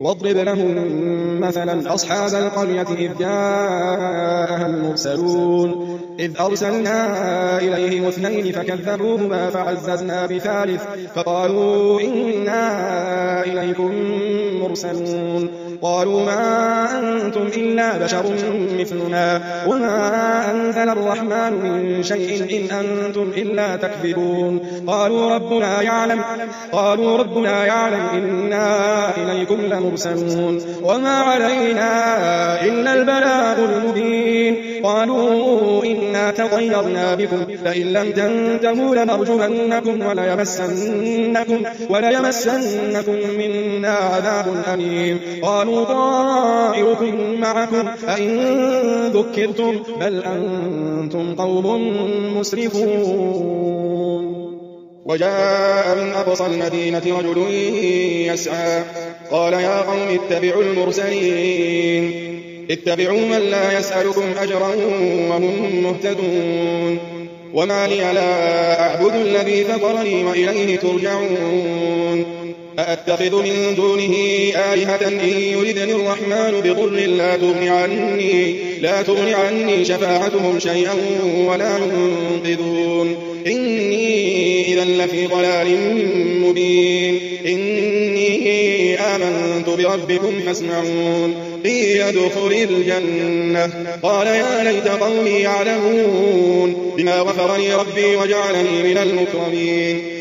واضرب لهم مثلا أصحاب القرية إذ جاءها المرسلون إذ أرسلنا إليهم 2 فكذبوهما فعززنا ب3 فقالوا إنا إليكم مرسلون قالوا ما أنتم إلا بشر مثلنا وما أنزل الرحمن من شيء إن أنتم إلا تكذبون قالوا ربنا يعلم إنا إليكم لمرسلون وما علينا إلا البلاغ المبين قالوا إنا تطيرنا بكم فإن لم تنتهوا لنرجمنكم وليمسنكم منا عذاب أليم قالوا طائركم معكم أئن ذكرتم بل أنتم قوم مسرفون وجاء من أقصى المدينة رجل يسعى قال يا قوم اتبعوا المرسلين اتبعوا من لا يسألكم أجرا وهم مهتدون وما لي لا أعبد الذي فطرني وإليه ترجعون أأتخذ من دونه آلهة إن يردني الرحمن بضر لا تغني عني شفاعتهم شيئا ولا ينقذون إني إذا لفي ضلال مبين إني آمنت بربكم فاسمعون قيل ادخل الجنة قال يا ليت قومي يعلمون بما غفر لي ربي وجعلني من المكرمين